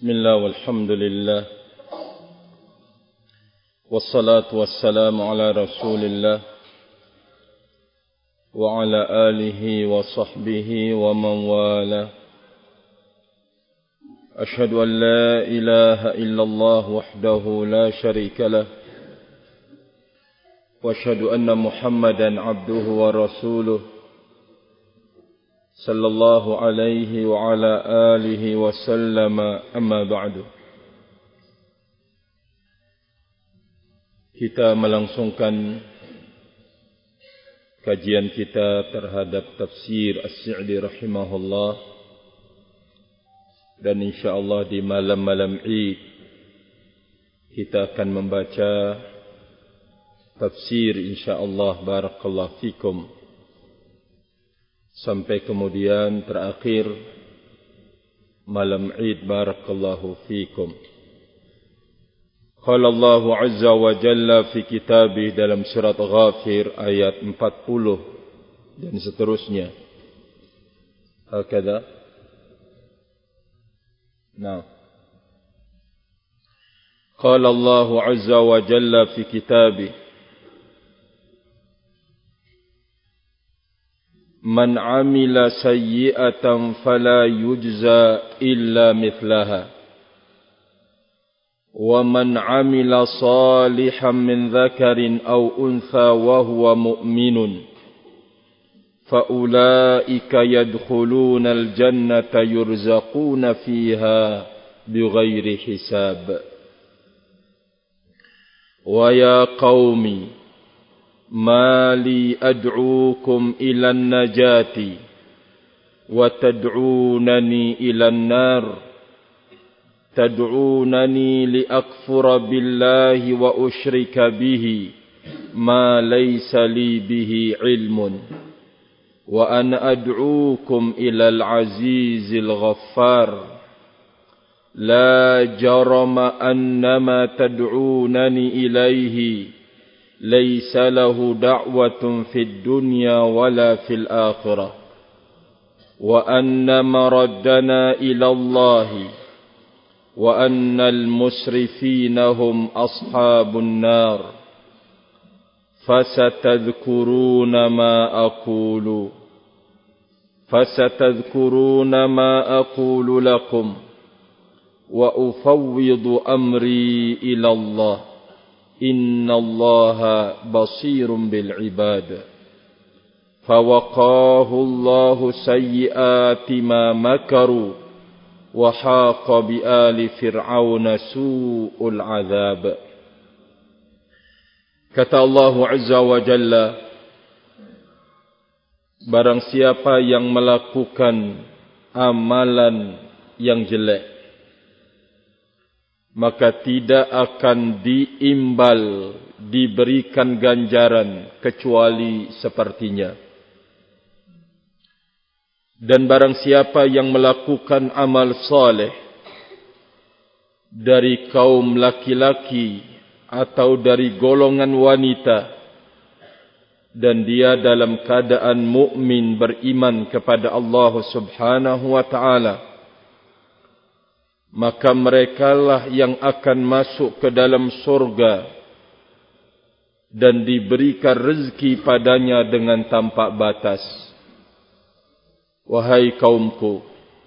Bismillah walhamdulillah wassalatu wassalamu ala rasulillah wa ala alihi wa sahbihi wa man wala. Ashhadu an la ilaha illallah wahdahu la sharika lah wa ashhadu anna Muhammadan abduhu wa rasuluh sallallahu alaihi wa ala alihi wa sallama, amma ba'du. Kita melangsungkan kajian kita terhadap tafsir As-Sa'di rahimahullah, dan insyaallah di malam-malam Id kita akan membaca tafsir insyaallah, barakallahu fikum, sampai kemudian terakhir malam Id, barakallahu fikum. Qala Allah azza wa jalla fi kitabih dalam surat Ghafir ayat 40 dan seterusnya. Hakadha. Nah. Qala Allah azza wa jalla fi kitabih Man amila sayyi'atan fala yujza illa mithlaha wa man amila salihan min dhakarin aw untha wa huwa mu'minun fa ulaika yadkhuluna al-jannata yurzaquna fiha bighairi hisab. Wa ya qaumi ما لي أدعوكم إلى النجاة وتدعونني إلى النار تدعونني لأكفر بالله وأشرك به ما ليس لي به علم وأنا أدعوكم إلى العزيز الغفار لا جرم أنما تدعونني إليه ليس له دعوة في الدنيا ولا في الآخرة وأن مردنا إلى الله وأن المسرفين هم أصحاب النار فستذكرون ما أقول لكم وأفوض أمري إلى الله إن الله بصير بالعباد. فوقاه الله سيئات ما مكروا وحاق بآل فرعون سوء العذاب. Kata Allah Azza wa Jalla, barang siapa yang melakukan amalan yang jelek, maka tidak akan diberikan ganjaran kecuali sepertinya. Dan barang siapa yang melakukan amal saleh dari kaum laki-laki atau dari golongan wanita, dan dia dalam keadaan mukmin beriman kepada Allah Subhanahu wa ta'ala, maka merekalah yang akan masuk ke dalam surga dan diberikan rezeki padanya dengan tanpa batas. Wahai kaumku,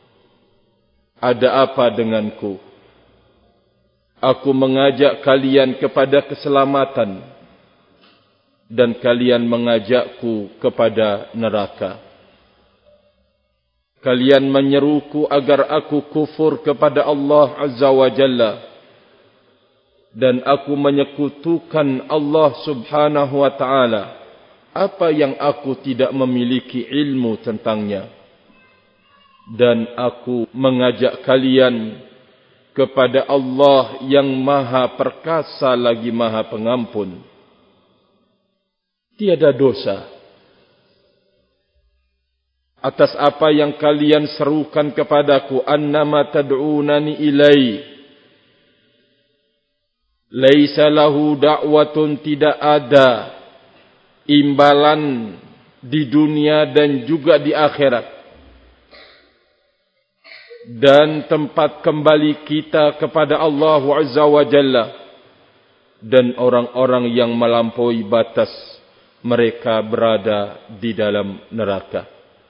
ada apa denganku? Aku mengajak kalian kepada keselamatan dan kalian mengajakku kepada neraka. Kalian menyeruku agar aku kufur kepada Allah Azza wa Jalla, dan aku menyekutukan Allah Subhanahu wa ta'ala apa yang aku tidak memiliki ilmu tentangnya. Dan aku mengajak kalian kepada Allah yang maha perkasa lagi maha pengampun. Tiada dosa atas apa yang kalian serukan kepadaku, annama tad'unani ilai. Laisa lahu da'watun, tidak ada imbalan di dunia dan juga di akhirat. dan tempat kembali kita kepada Allah Azza wa Jalla, dan orang-orang yang melampaui batas, mereka berada di dalam neraka.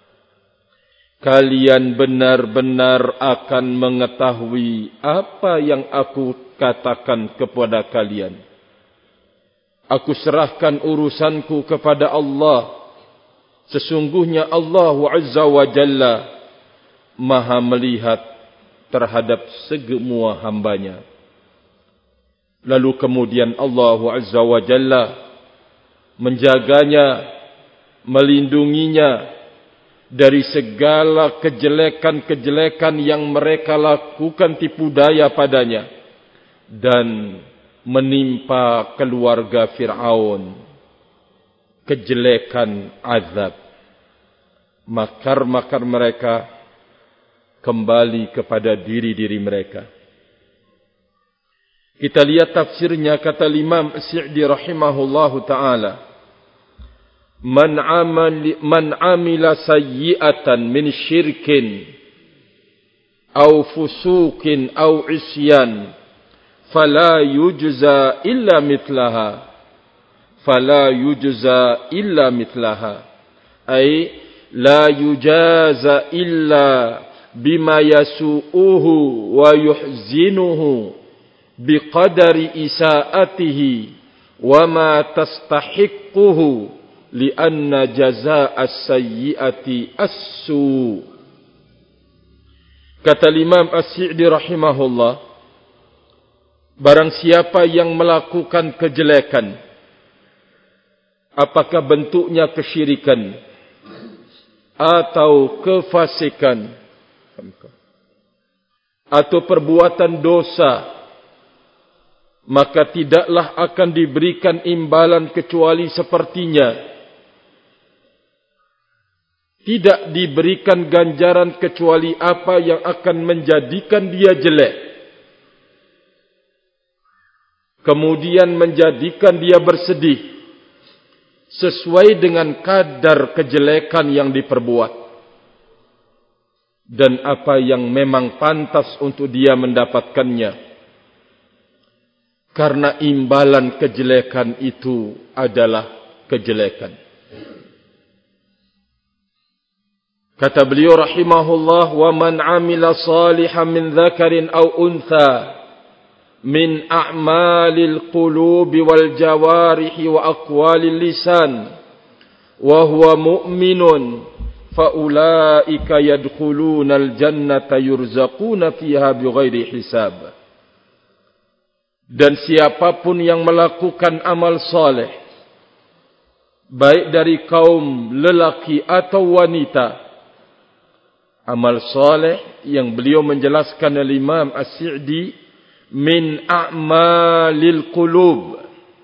Kalian benar-benar akan mengetahui apa yang aku katakan kepada kalian. Aku serahkan urusanku kepada Allah. Sesungguhnya Allah Azza wa Jalla Maha melihat terhadap semua hambanya. Lalu kemudian Allah Azza wa Jalla menjaganya, melindunginya dari segala kejelekan-kejelekan yang mereka lakukan tipu daya padanya, dan menimpa keluarga Fir'aun kejelekan azab. Makar-makar mereka kembali kepada diri-diri mereka. Kita lihat tafsirnya, kata Imam As-Sa'di rahimahullahu ta'ala, Man amila sayyi'atan min syirkin aw fusukin aw isyan fala yujza illa mithlaha ay la yujaza illa bima yasu'uhu wa yuhzinuhu biqadari isaatihi wa ma tastahiquhu li'anna jazaa'a sayyi'ati as-su'. Kata Imam As-Sa'di rahimahullah, barang siapa yang melakukan kejelekan, apakah bentuknya kesyirikan atau kefasikan atau perbuatan dosa, maka tidaklah akan diberikan imbalan kecuali sepertinya. Tidak diberikan ganjaran kecuali apa yang akan menjadikan dia jelek, kemudian menjadikan dia bersedih sesuai dengan kadar kejelekan yang diperbuat, dan apa yang memang pantas untuk dia mendapatkannya, karena imbalan kejelekan itu adalah kejelekan. Kata beliau rahimahullah, wa man amila salihan min dzakarin aw untha min a'malil qulubi wal jawarihi wa aqwalil lisan wa huwa mu'minun fa ulaika yadkhulunal jannata yurzaquna fiha bighairi hisab. Dan siapapun yang melakukan amal saleh, baik dari kaum lelaki atau wanita, amal saleh yang beliau menjelaskan oleh Imam As-Sa'di min a'malil qulub,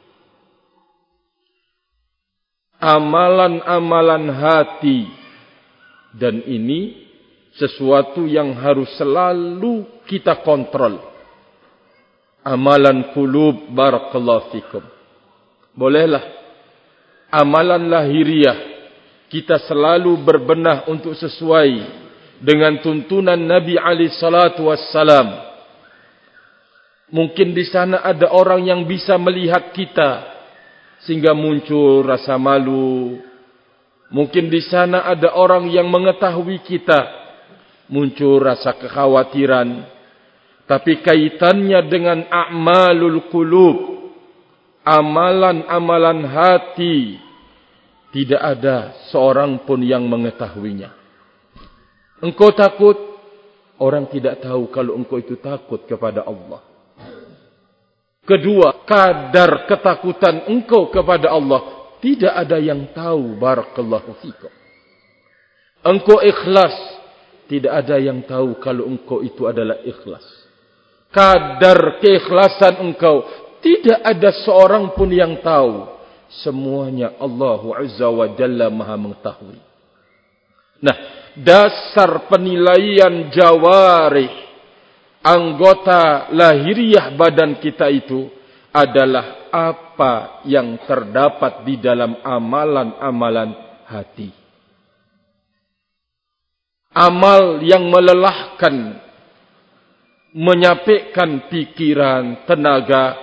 amalan-amalan hati, dan ini sesuatu yang harus selalu kita kontrol. Amalan qulub, barakallahu fikum. Bolehlah amalan lahiriah kita selalu berbenah untuk sesuai dengan tuntunan Nabi alaihi salatu wassalam. Mungkin di sana ada orang yang bisa melihat kita sehingga muncul rasa malu. Mungkin di sana ada orang yang mengetahui kita, muncul rasa kekhawatiran. Tapi kaitannya dengan a'malul qulub, amalan-amalan hati, tidak ada seorang pun yang mengetahuinya. Engkau takut, orang tidak tahu kalau engkau itu takut kepada Allah. Kedua, kadar ketakutan engkau kepada Allah, tidak ada yang tahu, barakallahu fikum. Engkau ikhlas, tidak ada yang tahu kalau engkau itu adalah ikhlas. Kadar keikhlasan engkau, tidak ada seorang pun yang tahu. Semuanya Allah Azza wa Jalla Maha mengetahui. Nah, dasar penilaian jawarih, anggota lahiriah badan kita itu adalah apa yang terdapat di dalam amalan-amalan hati. amal yang melelahkan, menyapekkan pikiran, tenaga,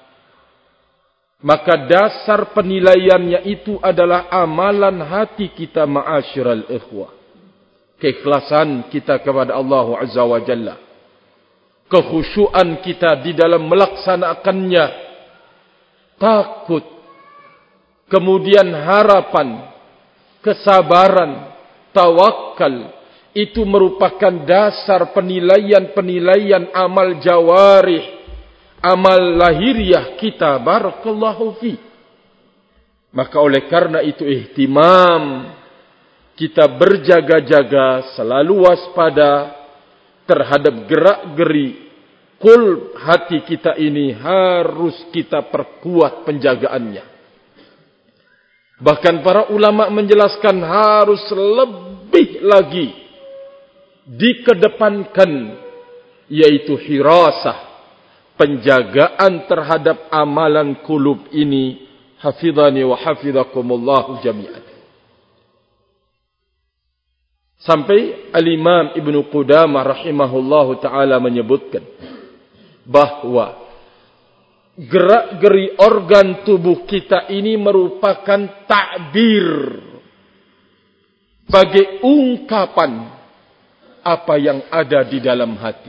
maka dasar penilaiannya itu adalah amalan hati kita, ma'asyiral ikhwah. Keikhlasan kita kepada Allah Azza wa Jalla, kekhusyuan kita di dalam melaksanakannya, takut, kemudian harapan, kesabaran, tawakal, itu merupakan dasar penilaian-penilaian amal jawarih, amal lahiriah kita. Barakallahu fi. Maka oleh karena itu ihtimam, kita berjaga-jaga, selalu waspada terhadap gerak-geri qalb hati kita ini, harus kita perkuat penjagaannya. Bahkan para ulama menjelaskan harus lebih lagi dikedepankan, yaitu hirasah, penjagaan terhadap amalan qulub ini. Hafidhani wa hafidhakumullahu jami'an. Sampai Al-Imam Ibnu Qudamah rahimahullahu ta'ala menyebutkan bahwa gerak-geri organ tubuh kita ini merupakan takbir, sebagai ungkapan apa yang ada di dalam hati.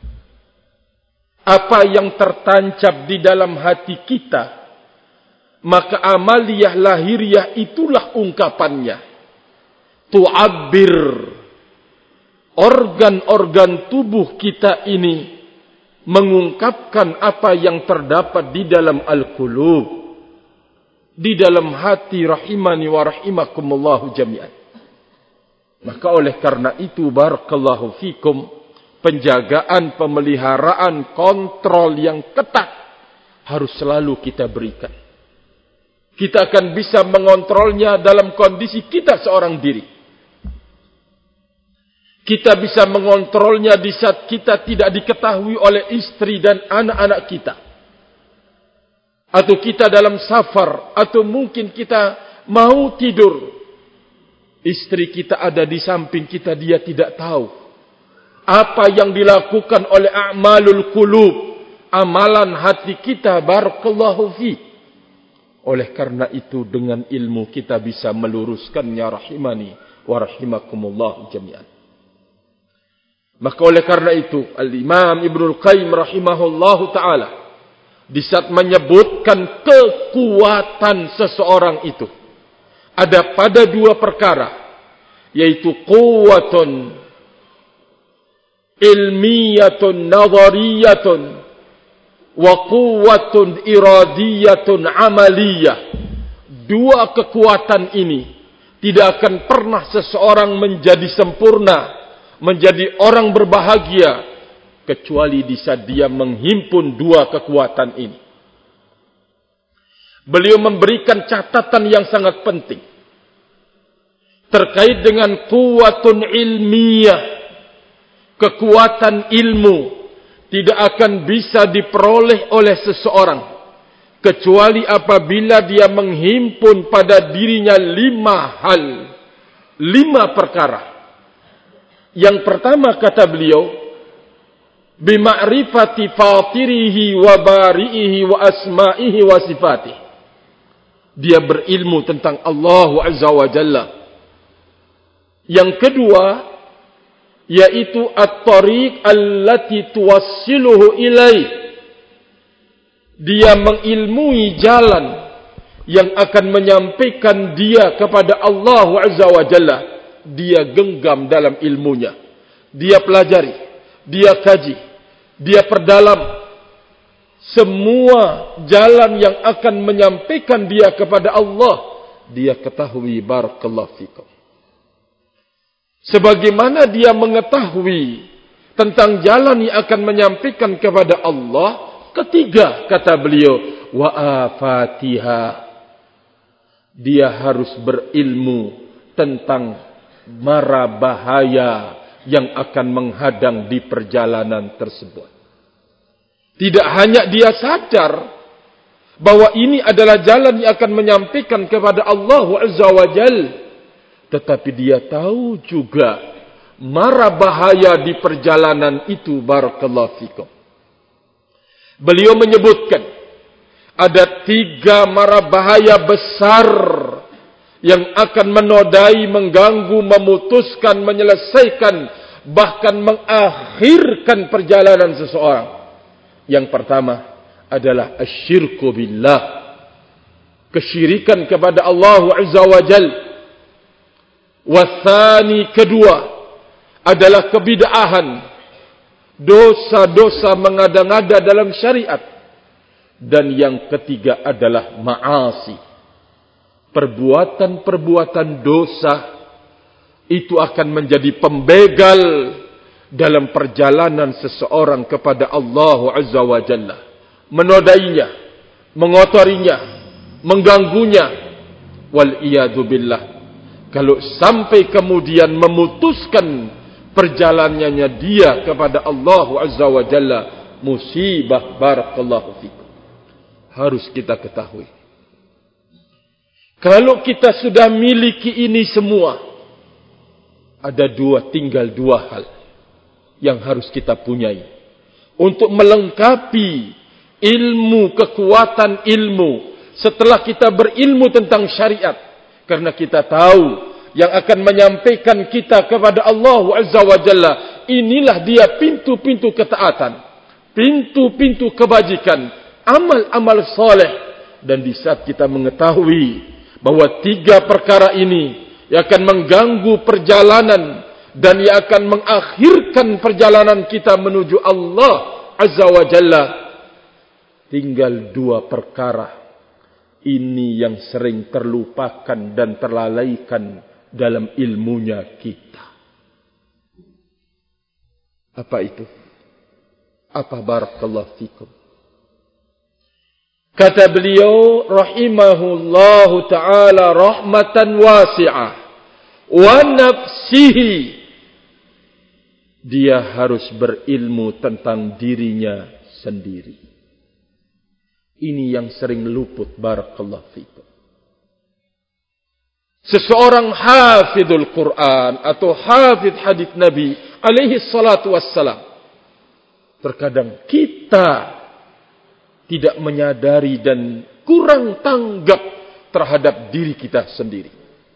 Apa yang tertancap di dalam hati kita, maka amaliyah lahiriah itulah ungkapannya. Tu'abbir, organ-organ tubuh kita ini mengungkapkan apa yang terdapat di dalam al-qulub, di dalam hati, rahimani wa rahimakumullahu jami'an. Maka oleh karena itu, barakallahu fikum, penjagaan, pemeliharaan, kontrol yang ketat harus selalu kita berikan. Kita akan bisa mengontrolnya dalam kondisi kita seorang diri. Kita bisa mengontrolnya di saat kita tidak diketahui oleh istri dan anak-anak kita. Atau kita dalam safar, atau mungkin kita mau tidur, istri kita ada di samping kita, dia tidak tahu apa yang dilakukan oleh a'malul qulub, amalan hati kita. Barakallahu fi. Oleh karena itu, dengan ilmu kita bisa meluruskannya, rahimani wa rahimakumullah jami'an. Maka oleh karena itu, Al-Imam Ibnul Qayyim rahimahullahu ta'ala, di saat menyebutkan kekuatan seseorang itu, ada pada dua perkara, yaitu quwwatun ilmiyatun nadhariyatun wa quwwatun iradiyatun amaliyah. Dua kekuatan ini tidak akan pernah seseorang menjadi sempurna, menjadi orang berbahagia, kecuali di saat dia menghimpun dua kekuatan ini. Beliau memberikan catatan yang sangat penting terkait dengan quwwatun ilmiyah, kekuatan ilmu tidak akan bisa diperoleh oleh seseorang kecuali apabila dia menghimpun pada dirinya 5 hal, 5 perkara. Yang pertama, kata beliau, bima'rifati fatirihi wa bari'ihi wa asma'ihi wa sifatihi. Dia berilmu tentang Allah Azza wa Jalla. Yang kedua, yaitu at-tariq allati tuwassiluhu ilaih. Dia mengilmui jalan yang akan menyampaikan dia kepada Allah Azza wa Jalla. Dia genggam dalam ilmunya, dia pelajari, dia kaji, dia perdalam. Semua jalan yang akan menyampaikan dia kepada Allah, dia ketahui. Barakallahu fikum. Sebagaimana dia mengetahui tentang jalan yang akan menyampaikan kepada Allah. Ketiga, kata beliau, wa afatiha, dia harus berilmu tentang mara bahaya yang akan menghadang di perjalanan tersebut. Tidak hanya dia sadar bahwa ini adalah jalan yang akan menyampaikan kepada Allah Azza wa Jalla, tetapi dia tahu juga mara bahaya di perjalanan itu. Barakallahu fikum. Beliau menyebutkan ada 3 mara bahaya besar yang akan menodai, mengganggu, memutuskan, menyelesaikan, bahkan mengakhirkan perjalanan seseorang. Yang pertama adalah asyirku billah, kesyirikan kepada Allah Azza wa Jal. Wathani, kedua adalah kebid'ahan, dosa-dosa mengada-ngada dalam syariat. Dan yang ketiga adalah ma'asi, perbuatan-perbuatan dosa. Itu akan menjadi pembegal dalam perjalanan seseorang kepada Allah Azza wa Jalla, menodainya, mengotorinya, mengganggunya. Wal iyadu billah. Kalau sampai kemudian memutuskan perjalanannya dia kepada Allah Azza wa Jalla, musibah. Barakallahu fikum. Harus kita ketahui, kalau kita sudah miliki ini semua, tinggal dua hal yang harus kita punyai untuk melengkapi ilmu, kekuatan ilmu setelah kita berilmu tentang syariat. Karena kita tahu yang akan menyampaikan kita kepada Allah Azza wa Jalla, inilah dia pintu-pintu ketaatan, pintu-pintu kebajikan, amal-amal saleh. Dan di saat kita mengetahui bahwa 3 perkara ini yang akan mengganggu perjalanan dan yang akan mengakhirkan perjalanan kita menuju Allah Azza wa Jalla, tinggal 2 perkara ini yang sering terlupakan dan terlalaikan dalam ilmunya kita. Apa itu? Apa? Barakallahu fikum. Kata beliau rahimahullahu ta'ala rahmatan wasi'ah, wa nafsihi, dia harus berilmu tentang dirinya sendiri. Ini yang sering luput. Barakallahu fikum. Seseorang hafidul Quran atau hafid hadis Nabi alaihi salatu wassalam, terkadang kita tidak menyadari dan kurang tanggap terhadap diri kita sendiri.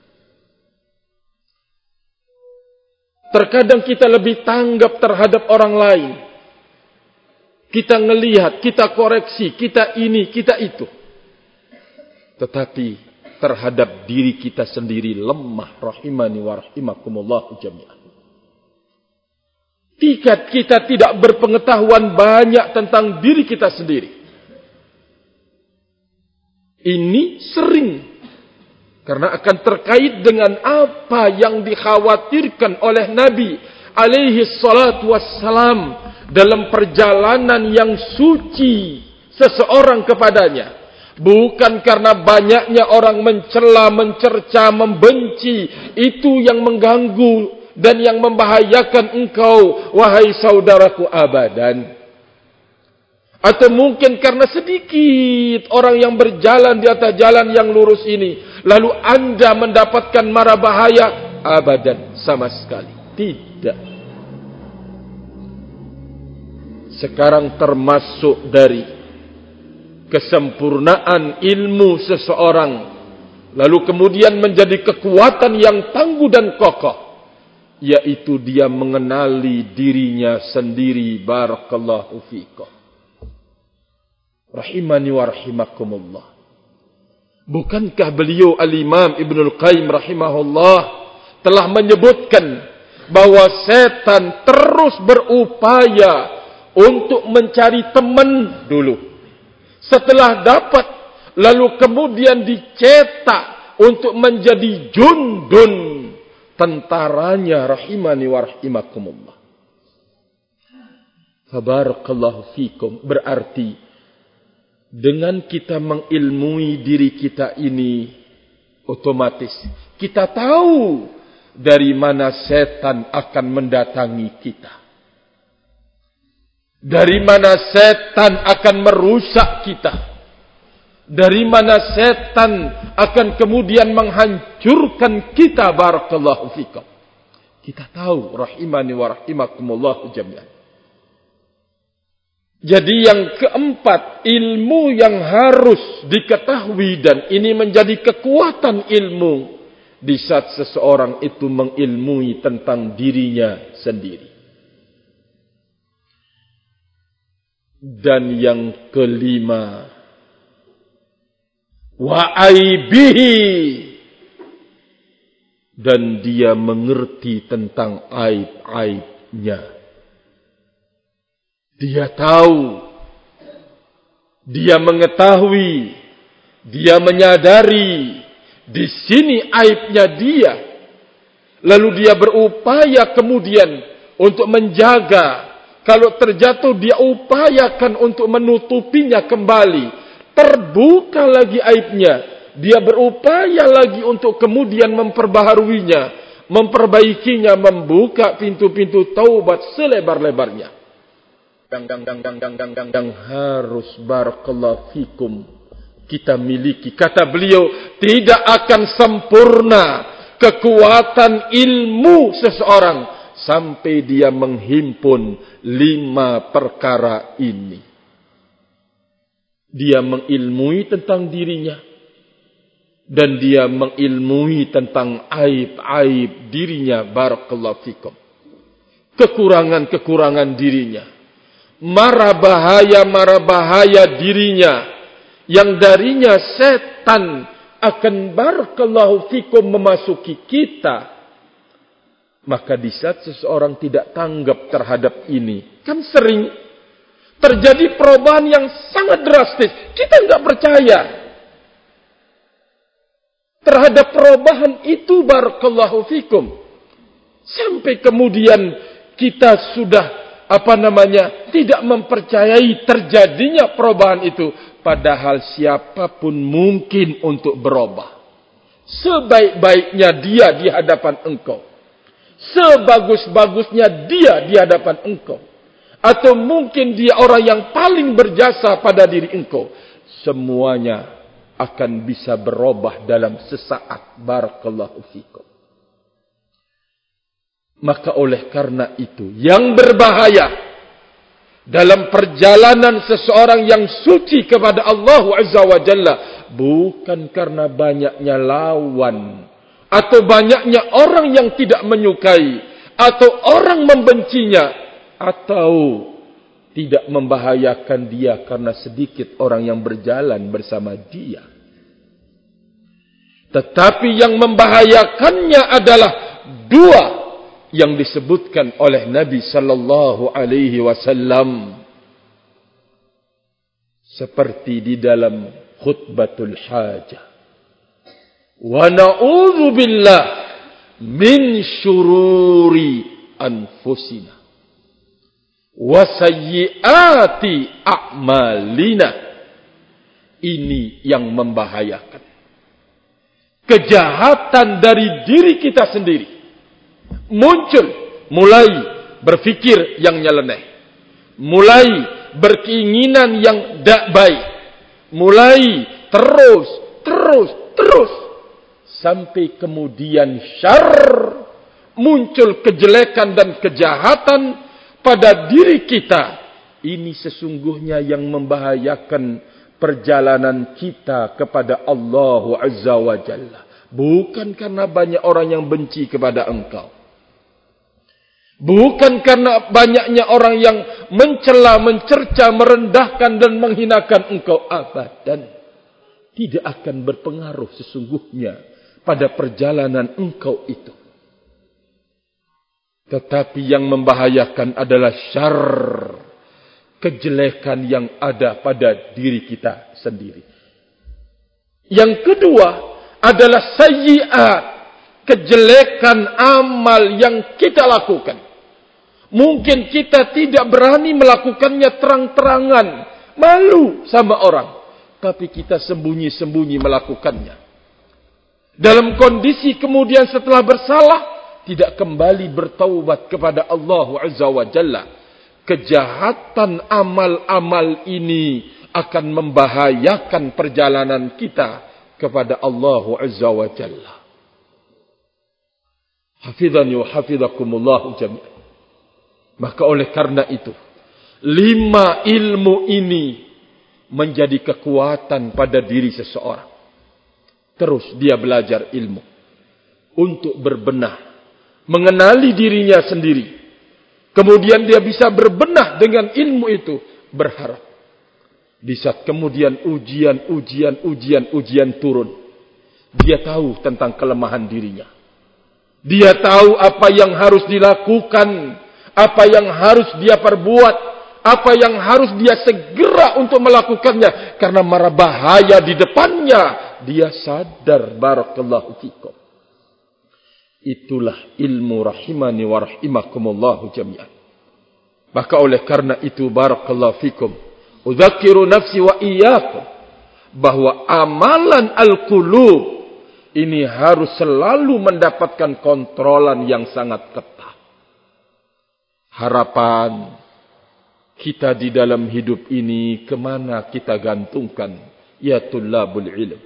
Terkadang kita lebih tanggap terhadap orang lain. Kita ngelihat, kita koreksi, kita ini, kita itu. Tetapi terhadap diri kita sendiri lemah. Rahimani wa rahimakumullahu jami'an. Kita tidak berpengetahuan banyak tentang diri kita sendiri. Ini sering, karena akan terkait dengan apa yang dikhawatirkan oleh Nabi alaihi salatu wassalam dalam perjalanan yang suci seseorang kepadanya. Bukan karena banyaknya orang mencela, mencerca, membenci, itu yang mengganggu dan yang membahayakan engkau, wahai saudaraku, abadan. Atau mungkin karena sedikit orang yang berjalan di atas jalan yang lurus ini, lalu anda mendapatkan mara bahaya, abadan, sama sekali tidak. Sekarang termasuk dari kesempurnaan ilmu seseorang, lalu kemudian menjadi kekuatan yang tangguh dan kokoh, yaitu dia mengenali dirinya sendiri. Barakallahu fikum. Rahimani wa rahimakumullah. Bukankah beliau al-Imam Ibnul Qayyim rahimahullah telah menyebutkan bahwa setan terus berupaya untuk mencari teman dulu. Setelah dapat, lalu kemudian dicetak untuk menjadi jundun tentaranya. Rahimani wa rahimakumullah. Fabarakallahu fikum. Berarti dengan kita mengilmui diri kita ini, otomatis kita tahu dari mana setan akan mendatangi kita. Dari mana setan akan merusak kita. Dari mana setan akan kemudian menghancurkan kita. Barakallahu fikum. Kita tahu, rahimani wa rahimakumullah jami'an. Jadi yang keempat, ilmu yang harus diketahui, dan ini menjadi kekuatan ilmu di saat seseorang itu mengilmui tentang dirinya sendiri. Dan yang kelima, wa aibihi, dan dia mengerti tentang aib-aibnya. Dia tahu, dia mengetahui, dia menyadari di sini aibnya dia. Lalu dia berupaya kemudian untuk menjaga. Kalau terjatuh, dia upayakan untuk menutupinya kembali. Terbuka lagi aibnya, dia berupaya lagi untuk kemudian memperbaharuinya, memperbaikinya, membuka pintu-pintu taubat selebar-lebarnya. Yang harus barakallahu fikum kita miliki. Kata beliau, tidak akan sempurna kekuatan ilmu seseorang sampai dia menghimpun 5 perkara ini. Dia mengilmui tentang dirinya, dan dia mengilmui tentang aib-aib dirinya, barakallahu fikum. Kekurangan-kekurangan dirinya, mara bahaya dirinya, yang darinya setan akan barakallahu fikum memasuki kita. Maka di saat seseorang tidak tanggap terhadap ini, kan sering terjadi perubahan yang sangat drastis. Kita tidak percaya terhadap perubahan itu, barakallahu fikum. Sampai kemudian kita sudah tidak mempercayai terjadinya perubahan itu. Padahal siapapun mungkin untuk berubah. Sebaik-baiknya dia di hadapan engkau, sebagus-bagusnya dia di hadapan engkau, atau mungkin dia orang yang paling berjasa pada diri engkau, semuanya akan bisa berubah dalam sesaat, barakallahu fikum. Maka oleh karena itu, yang berbahaya dalam perjalanan seseorang yang suci kepada Allah Azza wa Jalla, bukan karena banyaknya lawan, atau banyaknya orang yang tidak menyukai, atau orang membencinya, atau tidak membahayakan dia karena sedikit orang yang berjalan bersama dia. Tetapi yang membahayakannya adalah 2 yang disebutkan oleh Nabi sallallahu alaihi wasallam, seperti di dalam khutbatul hajah. Wa na'udzu billah min syururi anfusina wa sayyiati a'malina. Ini yang membahayakan. Kejahatan dari diri kita sendiri muncul, mulai berfikir yang nyeleneh, mulai berkeinginan yang tak baik, mulai terus sampai kemudian syarr, muncul kejelekan dan kejahatan pada diri kita. Ini sesungguhnya yang membahayakan perjalanan kita kepada Allah Azza wa Jalla. Bukan karena banyak orang yang benci kepada engkau, bukan karena banyaknya orang yang mencela, mencerca, merendahkan dan menghinakan engkau. Abadan. Tidak akan berpengaruh sesungguhnya pada perjalanan engkau itu. Tetapi yang membahayakan adalah syarr, kejelekan yang ada pada diri kita sendiri. Yang kedua adalah sayyiat, kejelekan amal yang kita lakukan. Mungkin kita tidak berani melakukannya terang-terangan, malu sama orang, tapi kita sembunyi-sembunyi melakukannya. Dalam kondisi kemudian setelah bersalah, tidak kembali bertaubat kepada Allah Azza wa Jalla. Kejahatan amal-amal ini akan membahayakan perjalanan kita kepada Allah Azza wa Jalla. Hafidhani wa hafidhakumullah jami'an. Maka oleh karena itu, 5 ilmu ini menjadi kekuatan pada diri seseorang. Terus dia belajar ilmu untuk berbenah, mengenali dirinya sendiri. Kemudian dia bisa berbenah dengan ilmu itu, berharap di saat kemudian ujian turun, dia tahu tentang kelemahan dirinya. Dia tahu apa yang harus dilakukan, apa yang harus dia perbuat, apa yang harus dia segera untuk melakukannya. Karena mara bahaya di depannya, dia sadar. Barakallahu fikum. Itulah ilmu rahimani wa rahimakumullahu jami'an. Maka oleh karena itu, barakallahu fikum, udzakiru nafsi wa iyyakum, bahwa amalan al-qulub ini harus selalu mendapatkan kontrolan yang sangat ketat. Harapan kita di dalam hidup ini kemana kita gantungkan? Ya tullabul ilm.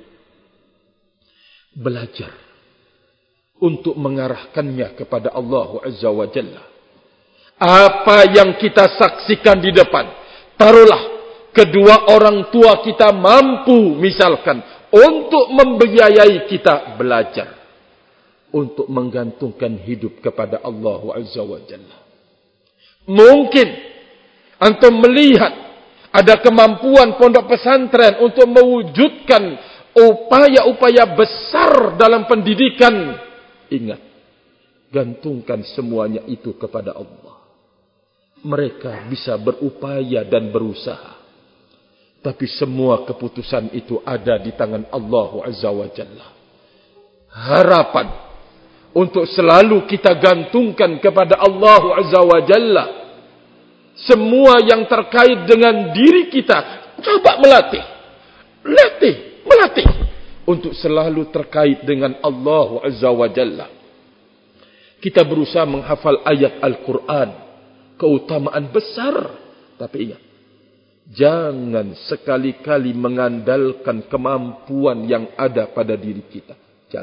Belajar untuk mengarahkannya kepada Allah Azza wa Jalla. Apa yang kita saksikan di depan, taruhlah kedua orang tua kita mampu misalkan untuk membiayai kita belajar, untuk menggantungkan hidup kepada Allah Azza wa Jalla. Mungkin antum melihat ada kemampuan pondok pesantren untuk mewujudkan upaya-upaya besar dalam pendidikan. Ingat, gantungkan semuanya itu kepada Allah. Mereka bisa berupaya dan berusaha, tapi semua keputusan itu ada di tangan Allah Azza wa Jalla. Harapan untuk selalu kita gantungkan kepada Allah Azza wa Jalla. Semua yang terkait dengan diri kita, coba melatih untuk selalu terkait dengan Allah Azza wa Jalla. Kita berusaha menghafal ayat Al-Quran, keutamaan besar. Tapi ingat, jangan sekali-kali mengandalkan kemampuan yang ada pada diri kita.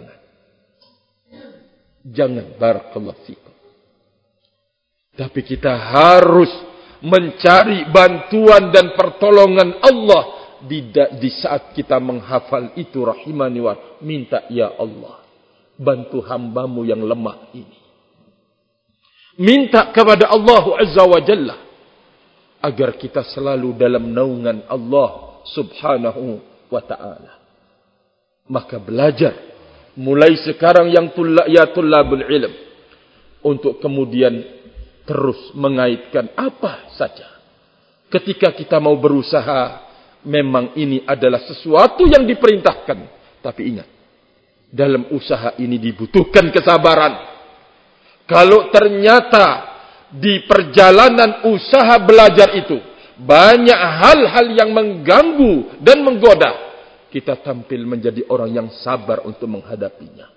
Jangan, barakallahu fikum. Tapi kita harus mencari bantuan dan pertolongan Allah di saat kita menghafal itu. Rahimani wa, minta ya Allah, bantu hambamu yang lemah ini. Minta kepada Allah Azza wa Jalla agar kita selalu dalam naungan Allah Subhanahu wa ta'ala. Maka belajar mulai sekarang yang tullabul ilm, untuk kemudian terus mengaitkan apa saja. Ketika kita mau berusaha, memang ini adalah sesuatu yang diperintahkan. Tapi ingat, dalam usaha ini dibutuhkan kesabaran. Kalau ternyata di perjalanan usaha belajar itu banyak hal-hal yang mengganggu dan menggoda, kita tampil menjadi orang yang sabar untuk menghadapinya.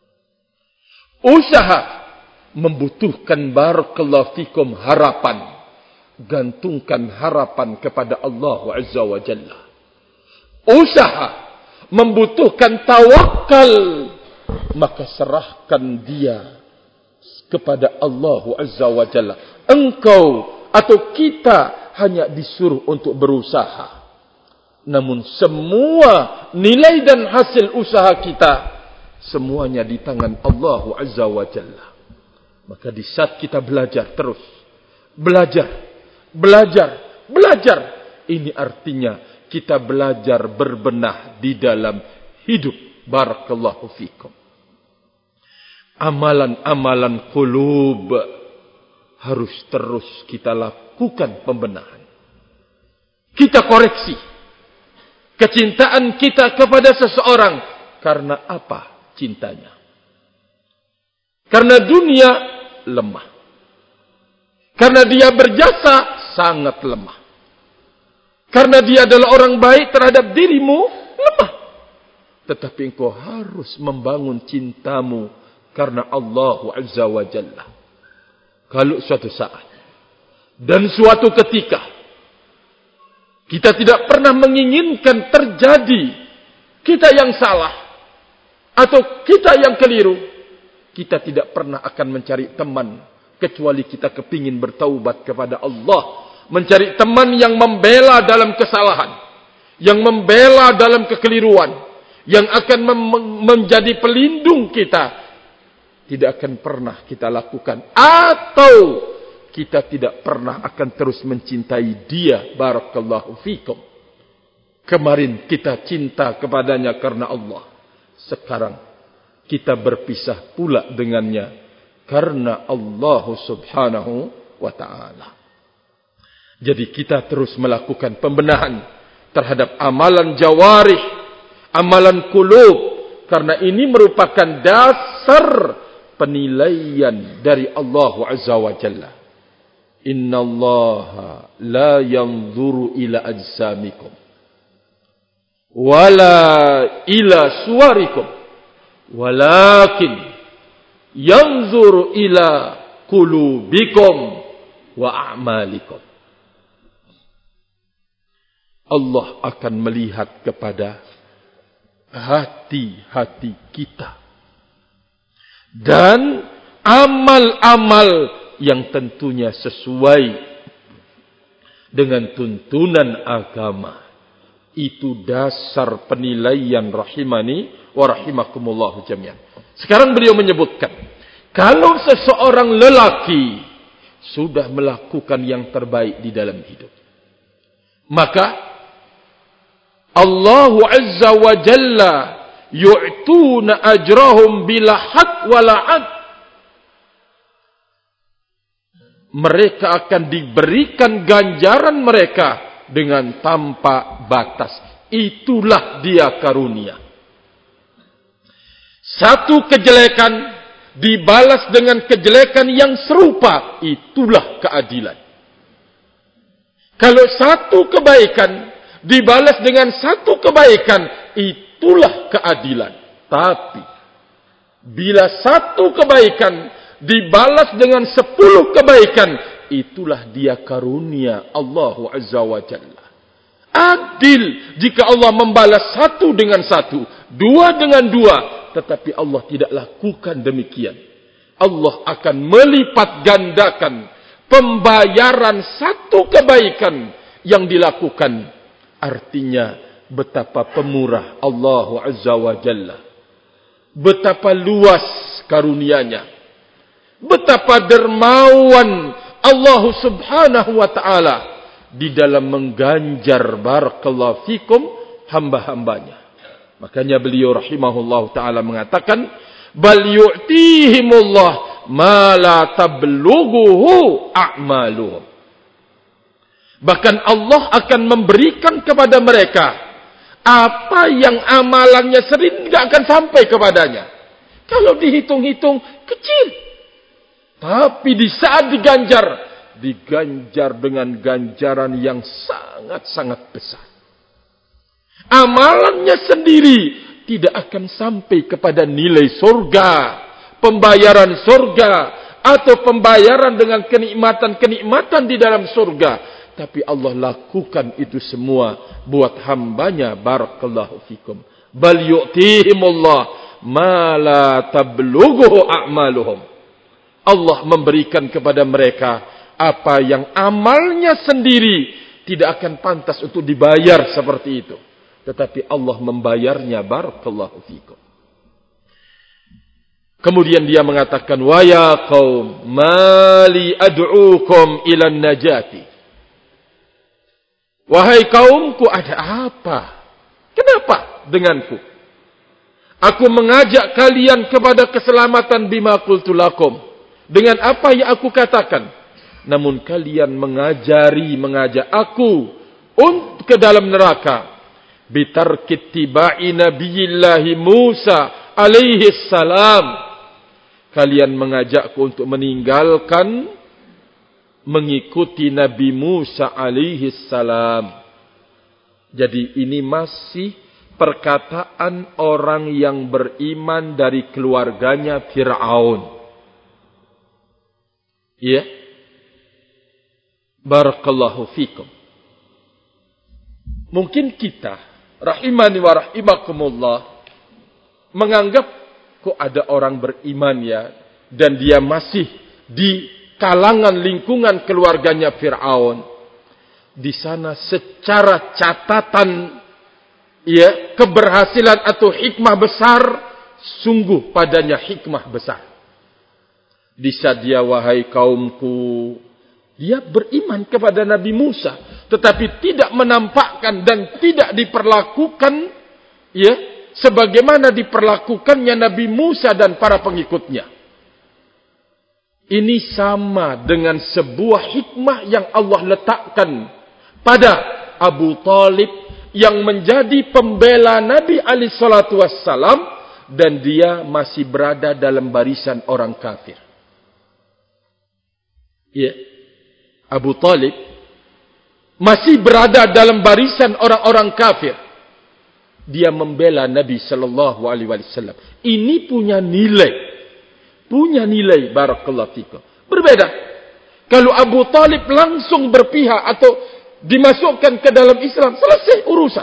Usaha membutuhkan, barakallahu fikum, harapan. Gantungkan harapan kepada Allah Azza wa Jalla. Usaha membutuhkan tawakal, maka serahkan dia kepada Allah Azza wa Jalla. Engkau atau kita hanya disuruh untuk berusaha. Namun semua nilai dan hasil usaha kita, semuanya di tangan Allah Azza wa Jalla. Maka di saat kita belajar terus, belajar, ini artinya kita belajar berbenah di dalam hidup. Barakallahu fikum. Amalan-amalan qulub harus terus kita lakukan pembenahan. Kita koreksi kecintaan kita kepada seseorang. Karena apa cintanya? Karena dunia lemah. Karena dia berjasa sangat lemah. Karena dia adalah orang baik terhadap dirimu, lemah. Tetapi engkau harus membangun cintamu karena Allah Azza wa Jalla. Kalau suatu saat dan suatu ketika kita tidak pernah menginginkan terjadi kita yang salah atau kita yang keliru, Kita tidak pernah akan mencari teman kecuali kita kepingin bertaubat kepada Allah. Mencari teman yang membela dalam kesalahan, yang membela dalam kekeliruan, yang akan menjadi pelindung kita, tidak akan pernah kita lakukan. Atau kita tidak pernah akan terus mencintai dia. Barakallahu fikum. Kemarin kita cinta kepadanya karena Allah. Sekarang kita berpisah pula dengannya karena Allah subhanahu wa ta'ala. Jadi kita terus melakukan pembenahan terhadap amalan jawarih, amalan qulub, karena ini merupakan dasar penilaian dari Allah Azza wa Jalla. Innallaha la yanzuru ila ajsamikum wala ila suwarikum walakin yanzuru ila qulubikum wa a'malikum. Allah akan melihat kepada hati-hati kita dan amal-amal yang tentunya sesuai dengan tuntunan agama. Itu dasar penilaian rahimani wa rahimakumullah jami'an. Sekarang beliau menyebutkan, kalau seseorang lelaki sudah melakukan yang terbaik di dalam hidup, maka Allah Azza wa Jalla yu'tuna ajrahum bila had wala ad. Mereka akan diberikan ganjaran mereka dengan tanpa batas. Itulah dia karunia. Satu kejelekan dibalas dengan kejelekan yang serupa. Itulah keadilan. Kalau satu kebaikan dibalas dengan satu kebaikan, itulah keadilan. Tapi bila satu kebaikan dibalas dengan 10 kebaikan, itulah dia karunia Allah Azza wa Jalla. Adil jika Allah membalas satu dengan satu, dua dengan dua, tetapi Allah tidak lakukan demikian. Allah akan melipat gandakan pembayaran satu kebaikan yang dilakukan. Artinya betapa pemurah Allah Azza wa Jalla, betapa luas karunianya, betapa dermawan Allah subhanahu wa ta'ala di dalam mengganjar barakallahu fikum hamba-hambanya. Makanya beliau rahimahullah ta'ala mengatakan, bal yu'tihimullah ma la tablughuhu a'maluhum. Bahkan Allah akan memberikan kepada mereka apa yang amalannya sering tidak akan sampai kepadanya. Kalau dihitung-hitung kecil. Tapi di saat diganjar dengan ganjaran yang sangat-sangat besar. Amalannya sendiri tidak akan sampai kepada nilai surga, pembayaran surga, atau pembayaran dengan kenikmatan-kenikmatan di dalam surga. Tapi Allah lakukan itu semua buat hambanya. Barakallahu fikum. Bal yu'tihimullah ma la tablughuhu a'maluhum. Allah memberikan kepada mereka apa yang amalnya sendiri tidak akan pantas untuk dibayar seperti itu. Tetapi Allah membayarnya. Barakallahu fikum. Kemudian dia mengatakan, wa ya qaum mali ad'ukum ilan najati. Wahai kaumku, ada apa? Kenapa denganku? Aku mengajak kalian kepada keselamatan bima qultu lakum. Dengan apa yang aku katakan. Namun kalian mengajak aku ke dalam neraka. Bitarkit tiba'i nabiyillahi Musa alaihi salam. Kalian mengajakku untuk meninggalkan mengikuti Nabi Musa alaihi salam. Jadi ini masih perkataan orang yang beriman dari keluarganya Fir'aun. Ya. Barakallahu fikum. Mungkin kita rahimani wa rahimakumullah menganggap kok ada orang beriman ya, dan dia masih di kalangan lingkungan keluarganya Fir'aun. Di sana secara catatan ya, keberhasilan atau hikmah besar, sungguh padanya hikmah besar. Bisa dia, wahai kaumku, dia beriman kepada Nabi Musa, tetapi tidak menampakkan dan tidak diperlakukan ya sebagaimana diperlakukannya Nabi Musa dan para pengikutnya. Ini sama dengan sebuah hikmah yang Allah letakkan pada Abu Talib yang menjadi pembela Nabi alaihi salatu wassalam, dan dia masih berada dalam barisan orang kafir. Ya, Abu Talib masih berada dalam barisan orang-orang kafir. Dia membela Nabi sallallahu alaihi wasallam. Ini punya nilai. Barakallahu fikum. Berbeda kalau Abu Talib langsung berpihak atau dimasukkan ke dalam Islam, selesai urusan.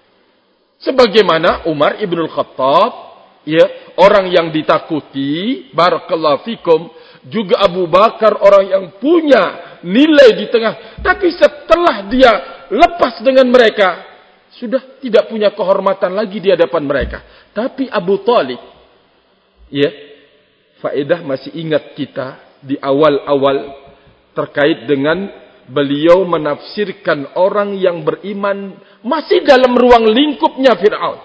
Sebagaimana Umar ibn al-Khattab, ya, orang yang ditakuti, barakallahu fikum, juga Abu Bakar, orang yang punya nilai di tengah, tapi setelah dia lepas dengan mereka, sudah tidak punya kehormatan lagi di hadapan mereka. Tapi Abu Talib, ya, faedah masih ingat kita di awal-awal terkait dengan beliau menafsirkan orang yang beriman masih dalam ruang lingkupnya Fir'aun.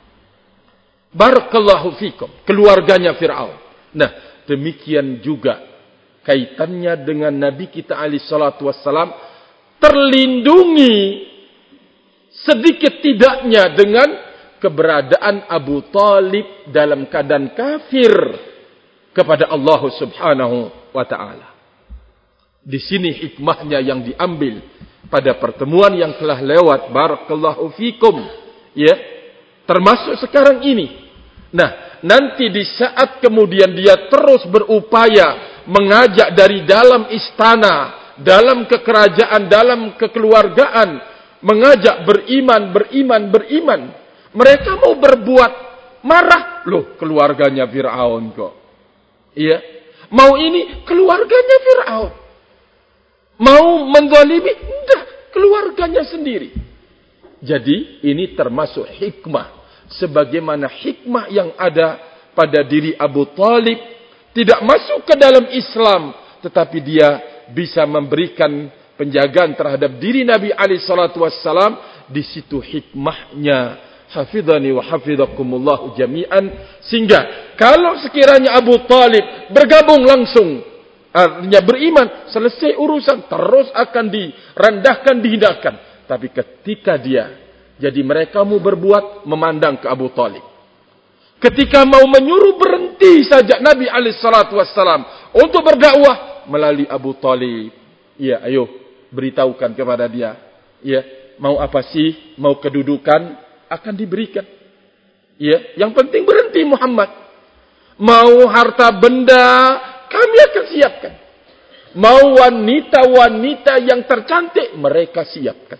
Barakallahu fikum, keluarganya Fir'aun. Nah, demikian juga kaitannya dengan Nabi kita alaihi salatu wassalam, terlindungi sedikit tidaknya dengan keberadaan Abu Talib dalam keadaan kafir kepada Allah subhanahu wa ta'ala. Di sini hikmahnya yang diambil pada pertemuan yang telah lewat, barakallahu fikum, ya, termasuk sekarang ini. Nah, nanti di saat kemudian dia terus berupaya mengajak dari dalam istana, dalam kekerajaan, dalam kekeluargaan, mengajak beriman. Mereka mau berbuat marah, loh, keluarganya Fir'aun kok. Iya, mau ini keluarganya Fir'aun. Mau menzalimi, enggak, keluarganya sendiri. Jadi ini termasuk hikmah, sebagaimana hikmah yang ada pada diri Abu Talib, tidak masuk ke dalam Islam, tetapi dia bisa memberikan penjagaan terhadap diri Nabi alaihi salatu wassalam. Di situ hikmahnya. Hafidhani wa hafidhakumullahu jami'an. Sehingga kalau sekiranya Abu Talib bergabung langsung, artinya beriman, selesai urusan, terus akan direndahkan, dihinakan. Tapi ketika dia, jadi mereka mau berbuat, memandang ke Abu Talib. Ketika mau menyuruh berhenti saja Nabi alaihi salatu wassalam untuk berdakwah melalui Abu Talib, ya, ayo beritahukan kepada dia, ya, mau apa sih, mau kedudukan, akan diberikan. Ya, yang penting berhenti Muhammad. Mau harta benda, kami akan siapkan. Mau wanita-wanita yang tercantik, mereka siapkan.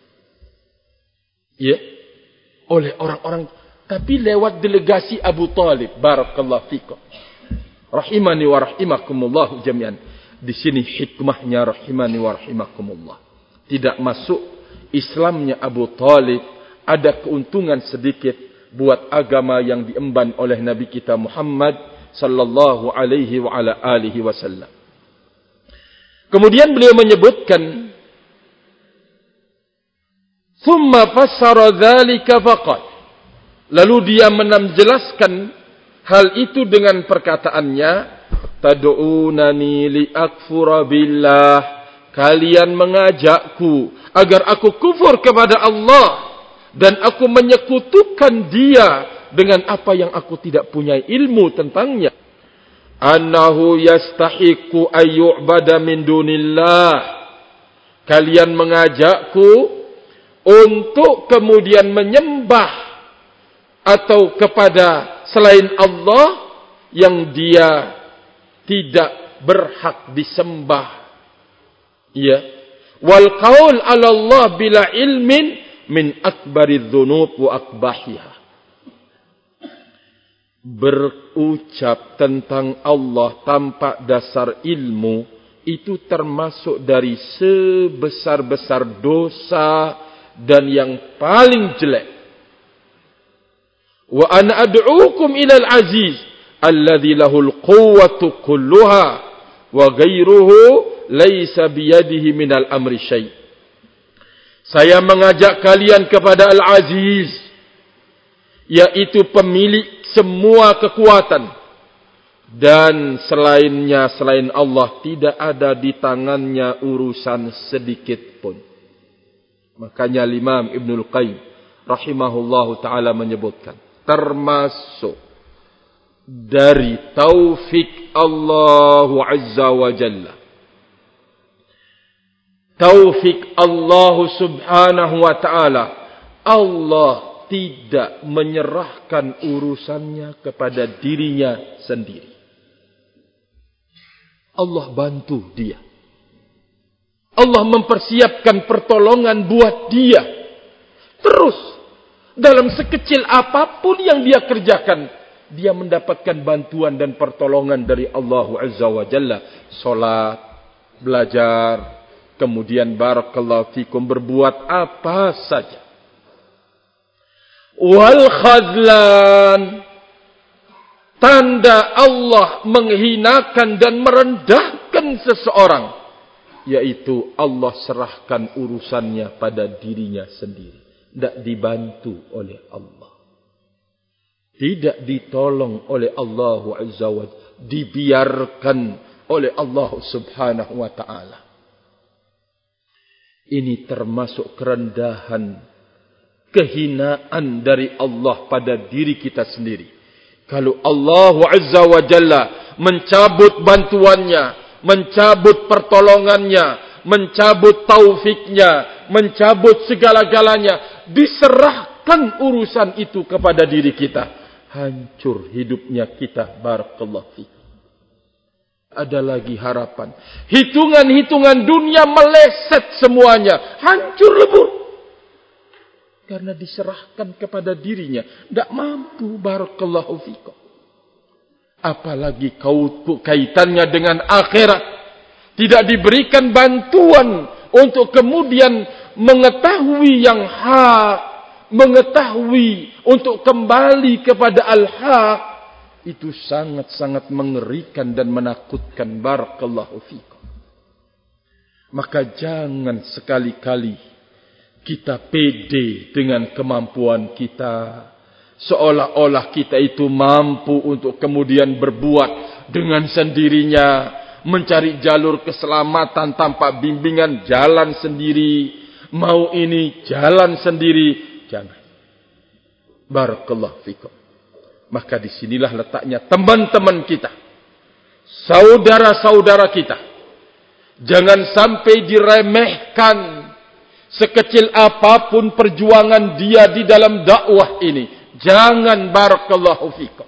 Ya, oleh orang-orang, tapi lewat delegasi Abu Talib. Barakallahu fikum. Rahimani wa rahimakumullah jami'an. Di sini hikmahnya, rahimani wa rahimakumullah. Tidak masuk Islamnya Abu Talib, ada keuntungan sedikit buat agama yang diemban oleh Nabi kita Muhammad sallallahu alaihi wa ala alihi wasallam. Kemudian beliau menyebutkan, "Tsumma fassara dzalika faqad." Lalu dia menjelaskan hal itu dengan perkataannya, "Tad'unani li akfura billah." Kalian mengajakku agar aku kufur kepada Allah dan aku menyekutukan dia dengan apa yang aku tidak punya ilmu tentangnya. Annahu yastahiqu ayyu'bada min dunillah. Kalian mengajakku untuk kemudian menyembah atau kepada selain Allah yang dia tidak berhak disembah. Ya. Wal qaul 'ala Allah bila ilmin min akbaridz dzunub wa akbahiha. berucap tentang Allah tanpa dasar ilmu, itu termasuk dari sebesar-besar dosa dan yang paling jelek. Wa ana ad'ukum ilal aziz alladhi lahul quwwatu kulluha wa ghairuhu laysa biyadihi minal amri syai'. Saya mengajak kalian kepada Al-Aziz, yaitu pemilik semua kekuatan, dan selainnya, selain Allah, tidak ada di tangannya urusan sedikit pun. Makanya Imam Ibnul Qayyim rahimahullahu ta'ala menyebutkan, termasuk dari taufik Allah Azza wa Jalla, taufik Allah Subhanahu wa ta'ala, Allah tidak menyerahkan urusannya kepada dirinya sendiri. Allah bantu dia. Allah mempersiapkan pertolongan buat dia. Terus, dalam sekecil apapun yang dia kerjakan, dia mendapatkan bantuan dan pertolongan dari Allah Azza wa Jalla. Salat, belajar, kemudian barakallahu fikum berbuat apa saja. Wal khadlan, tanda Allah menghinakan dan merendahkan seseorang, yaitu Allah serahkan urusannya pada dirinya sendiri. Tidak dibantu oleh Allah, tidak ditolong oleh Allah Azza wa Jalla, dibiarkan oleh Allah Subhanahu wa ta'ala. Ini termasuk kerendahan, kehinaan dari Allah pada diri kita sendiri. Kalau Allah Azza wa Jalla mencabut bantuannya, mencabut pertolongannya, mencabut taufiknya, mencabut segala-galanya, diserahkan urusan itu kepada diri kita, hancur hidupnya kita. Barakallahu fiik. Ada lagi harapan. Hitungan-hitungan dunia meleset semuanya, hancur lebur. Karena diserahkan kepada dirinya, tidak mampu. Barakallahu fikum. Apalagi kaitannya dengan akhirat, tidak diberikan bantuan untuk kemudian mengetahui yang hak, mengetahui untuk kembali kepada al-haq. Itu sangat-sangat mengerikan dan menakutkan. Barakallahu fikum. Maka jangan sekali-kali kita pede dengan kemampuan kita, seolah-olah kita itu mampu untuk kemudian berbuat dengan sendirinya, mencari jalur keselamatan tanpa bimbingan, jalan sendiri, mau ini jalan sendiri. Jangan. Barakallahu fikum. Maka disinilah letaknya teman-teman kita, saudara-saudara kita. Jangan sampai diremehkan sekecil apapun perjuangan dia di dalam dakwah ini. Jangan. Barakallahu fikum.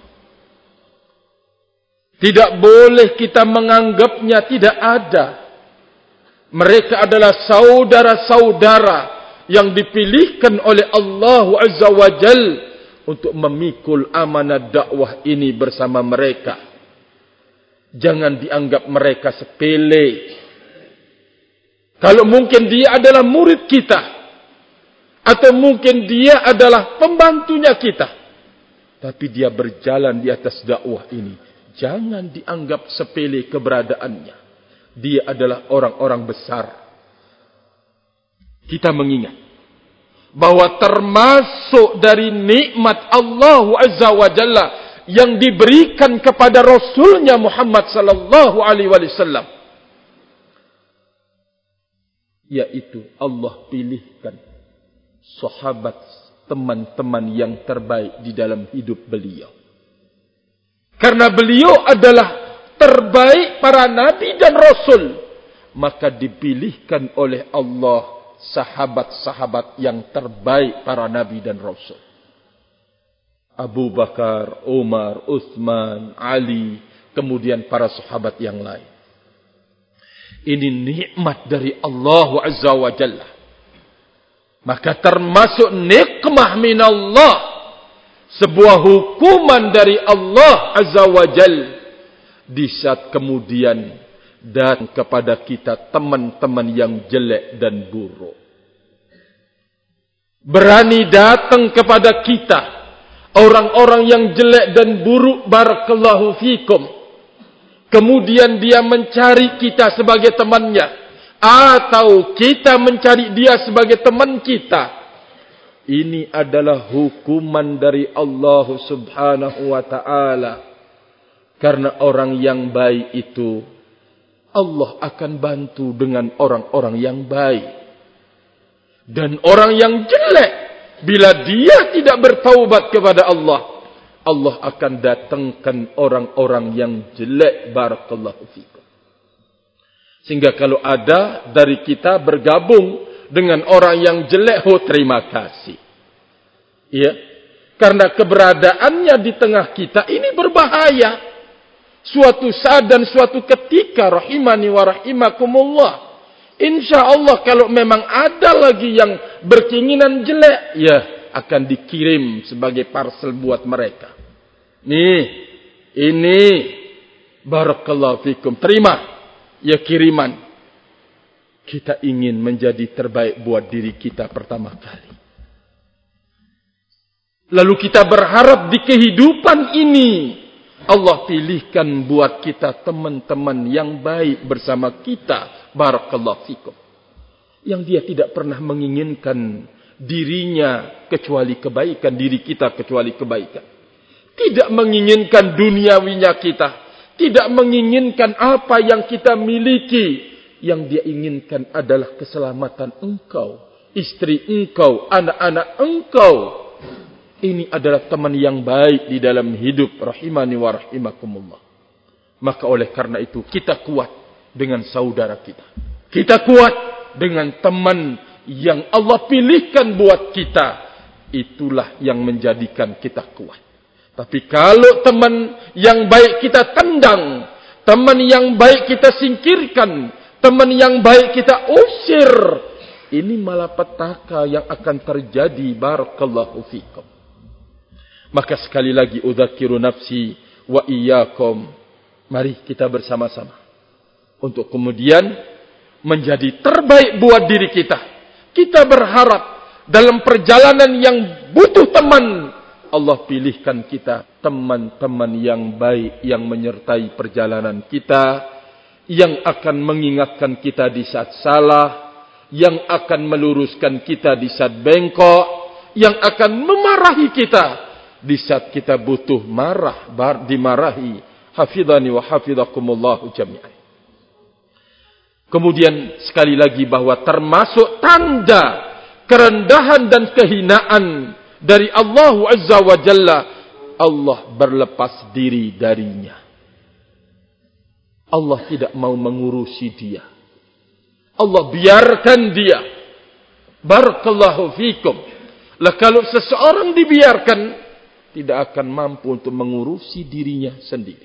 Tidak boleh kita menganggapnya tidak ada. Mereka adalah saudara-saudara yang dipilihkan oleh Allah Azza wa Jalla untuk memikul amanah dakwah ini bersama mereka. Jangan dianggap mereka sepele. Kalau mungkin dia adalah murid kita, atau mungkin dia adalah pembantunya kita, tapi dia berjalan di atas dakwah ini, jangan dianggap sepele keberadaannya. Dia adalah orang-orang besar. Kita mengingat bahwa termasuk dari nikmat Allah Azza wa Jalla yang diberikan kepada Rasulnya Muhammad sallallahu alaihi wasallam, yaitu Allah pilihkan sahabat, teman-teman yang terbaik di dalam hidup beliau. Karena beliau adalah terbaik para nabi dan rasul, maka dipilihkan oleh Allah sahabat-sahabat yang terbaik para nabi dan rasul. Abu Bakar, Umar, Utsman, Ali, kemudian para sahabat yang lain. Ini nikmat dari Allah Azza wa Jalla. Maka termasuk nikmah minallah, sebuah hukuman dari Allah Azza wa Jal, di saat kemudian datang kepada kita teman-teman yang jelek dan buruk. Berani datang kepada kita orang-orang yang jelek dan buruk, barakallahu fikum. Kemudian dia mencari kita sebagai temannya, atau kita mencari dia sebagai teman kita. Ini adalah hukuman dari Allah Subhanahu wa ta'ala. Karena orang yang baik itu, Allah akan bantu dengan orang-orang yang baik. Dan orang yang jelek, bila dia tidak bertaubat kepada Allah, Allah akan datangkan orang-orang yang jelek, barakallahu fikum. Sehingga kalau ada dari kita bergabung dengan orang yang jelek, terima kasih. Ya, karena keberadaannya di tengah kita ini berbahaya. Suatu saat dan suatu ketika, rahimani wa rahimakumullah, insyaallah kalau memang ada lagi yang berkeinginan jelek, ya akan dikirim sebagai parcel buat mereka. Nih, ini barakallahu fikum, terima ya kiriman. Kita ingin menjadi terbaik buat diri kita pertama kali. Lalu kita berharap di kehidupan ini Allah pilihkan buat kita teman-teman yang baik bersama kita, barakallahu fikum. Yang dia tidak pernah menginginkan dirinya kecuali kebaikan, diri kita kecuali kebaikan. Tidak menginginkan duniawinya kita, tidak menginginkan apa yang kita miliki. Yang dia inginkan adalah keselamatan engkau, istri engkau, anak-anak engkau. Ini adalah teman yang baik di dalam hidup, rahimani wa rahimakumullah. Maka oleh karena itu kita kuat dengan saudara kita. Kita kuat dengan teman yang Allah pilihkan buat kita. Itulah yang menjadikan kita kuat. Tapi kalau teman yang baik kita tendang, teman yang baik kita singkirkan, teman yang baik kita usir, ini malapetaka yang akan terjadi, barakallahu fikum. Maka sekali lagi udzakiru nafsi wa iyyakum. Mari kita bersama-sama untuk kemudian menjadi terbaik buat diri kita. Kita berharap dalam perjalanan yang butuh teman, Allah pilihkan kita teman-teman yang baik yang menyertai perjalanan kita, yang akan mengingatkan kita di saat salah, yang akan meluruskan kita di saat bengkok, yang akan memarahi kita di saat kita butuh marah, dimarahi. Hafidhani wa hafidhakumullahu jami'an. Kemudian sekali lagi bahwa termasuk tanda kerendahan dan kehinaan dari Allah Azza wa Jalla, Allah berlepas diri darinya. Allah tidak mau mengurusi dia. Allah biarkan dia. Barakallahu fikum. Lah kalau seseorang dibiarkan, tidak akan mampu untuk mengurusi dirinya sendiri.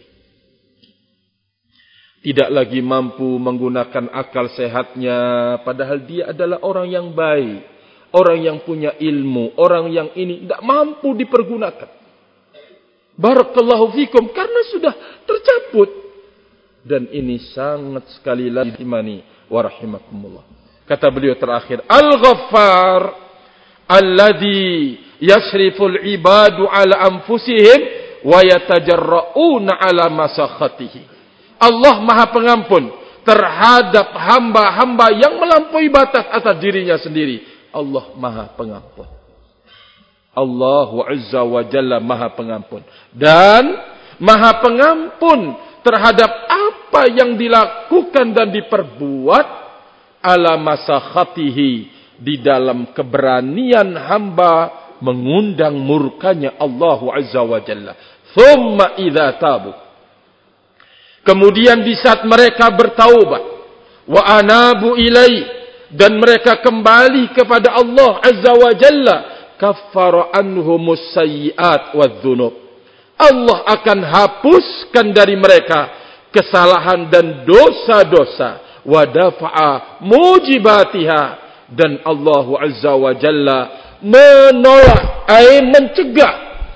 Tidak lagi mampu menggunakan akal sehatnya, padahal dia adalah orang yang baik, orang yang punya ilmu, orang yang ini tidak mampu dipergunakan. Barakallahu fikum, karena sudah tercabut. Dan ini sangat sekali lagi imani wa rahimakumullah. Kata beliau terakhir, Al-Ghaffar alladhi yasriful ibadu ala anfusihim wa yatajarrauna ala masakhatihi. Allah Maha Pengampun terhadap hamba-hamba yang melampaui batas atas dirinya sendiri. Allah Maha Pengampun. Allah Azza wa Jalla Maha Pengampun. Dan Maha Pengampun terhadap apa yang dilakukan dan diperbuat ala masakhatihi, di dalam keberanian hamba mengundang murkanya Allah Azza wa Jalla. Thumma idza tabu, kemudian di saat mereka bertaubat, wa anabu ilai, dan mereka kembali kepada Allah Azza wa Jalla, kaffara anhumus sayyi'at wadh-dhunub. Allah akan hapuskan dari mereka kesalahan dan dosa-dosa, wa dafa'a mujibatiha, dan Allah Azza wa Jalla menolak, mencegah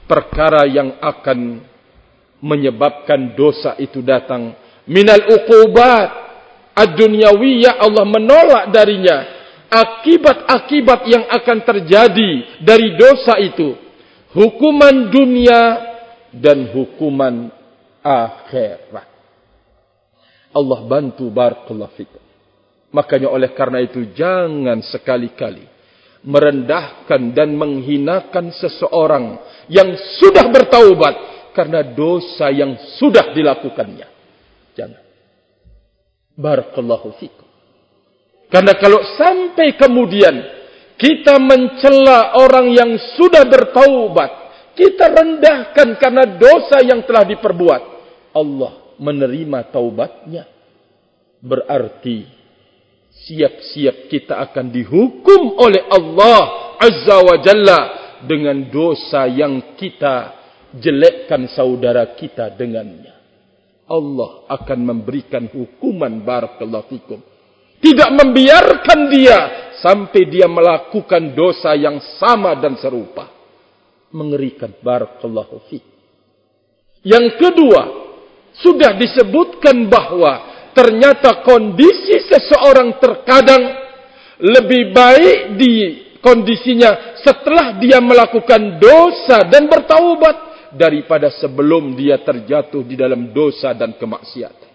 perkara yang akan menyebabkan dosa itu datang. Minal uqubat ad-dunyawiyah, Allah menolak darinya akibat-akibat yang akan terjadi dari dosa itu. Hukuman dunia dan hukuman akhirat. Allah bantu, barakallahu fikum. Makanya oleh karena itu jangan sekali-kali merendahkan dan menghinakan seseorang yang sudah bertaubat karena dosa yang sudah dilakukannya. Jangan. Barakallahu fikum. Karena kalau sampai kemudian kita mencela orang yang sudah bertaubat, kita rendahkan karena dosa yang telah diperbuat, Allah menerima taubatnya, berarti siap-siap kita akan dihukum oleh Allah Azza wa Jalla dengan dosa yang kita jelekkan saudara kita dengannya. Allah akan memberikan hukuman, barakallahu fikum. Tidak membiarkan dia sampai dia melakukan dosa yang sama dan serupa. Mengerikan, barakallahu fikum. Yang kedua, sudah disebutkan bahwa ternyata kondisi seseorang terkadang lebih baik di kondisinya setelah dia melakukan dosa dan bertaubat daripada sebelum dia terjatuh di dalam dosa dan kemaksiatan.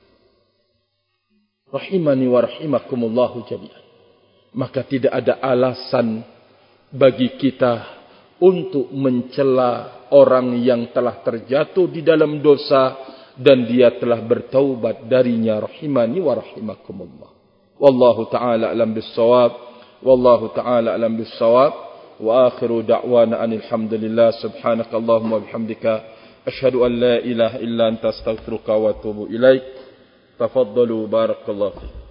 Rahimani wa rahimakumullahu jami'an. Maka tidak ada alasan bagi kita untuk mencela orang yang telah terjatuh di dalam dosa dan dia telah bertaubat darinya. Rahimani wa rahimakumullah. Wallahu ta'ala alam bis-shawab. Wallahu ta'ala alam bis-shawab. Wa akhiru da'wana alhamdulillah. Subhanakallahumma bihamdika asyhadu an la ilaha illa anta astaghfiruka wa atubu ilaik. Tafaddalu, barakallahu fiik.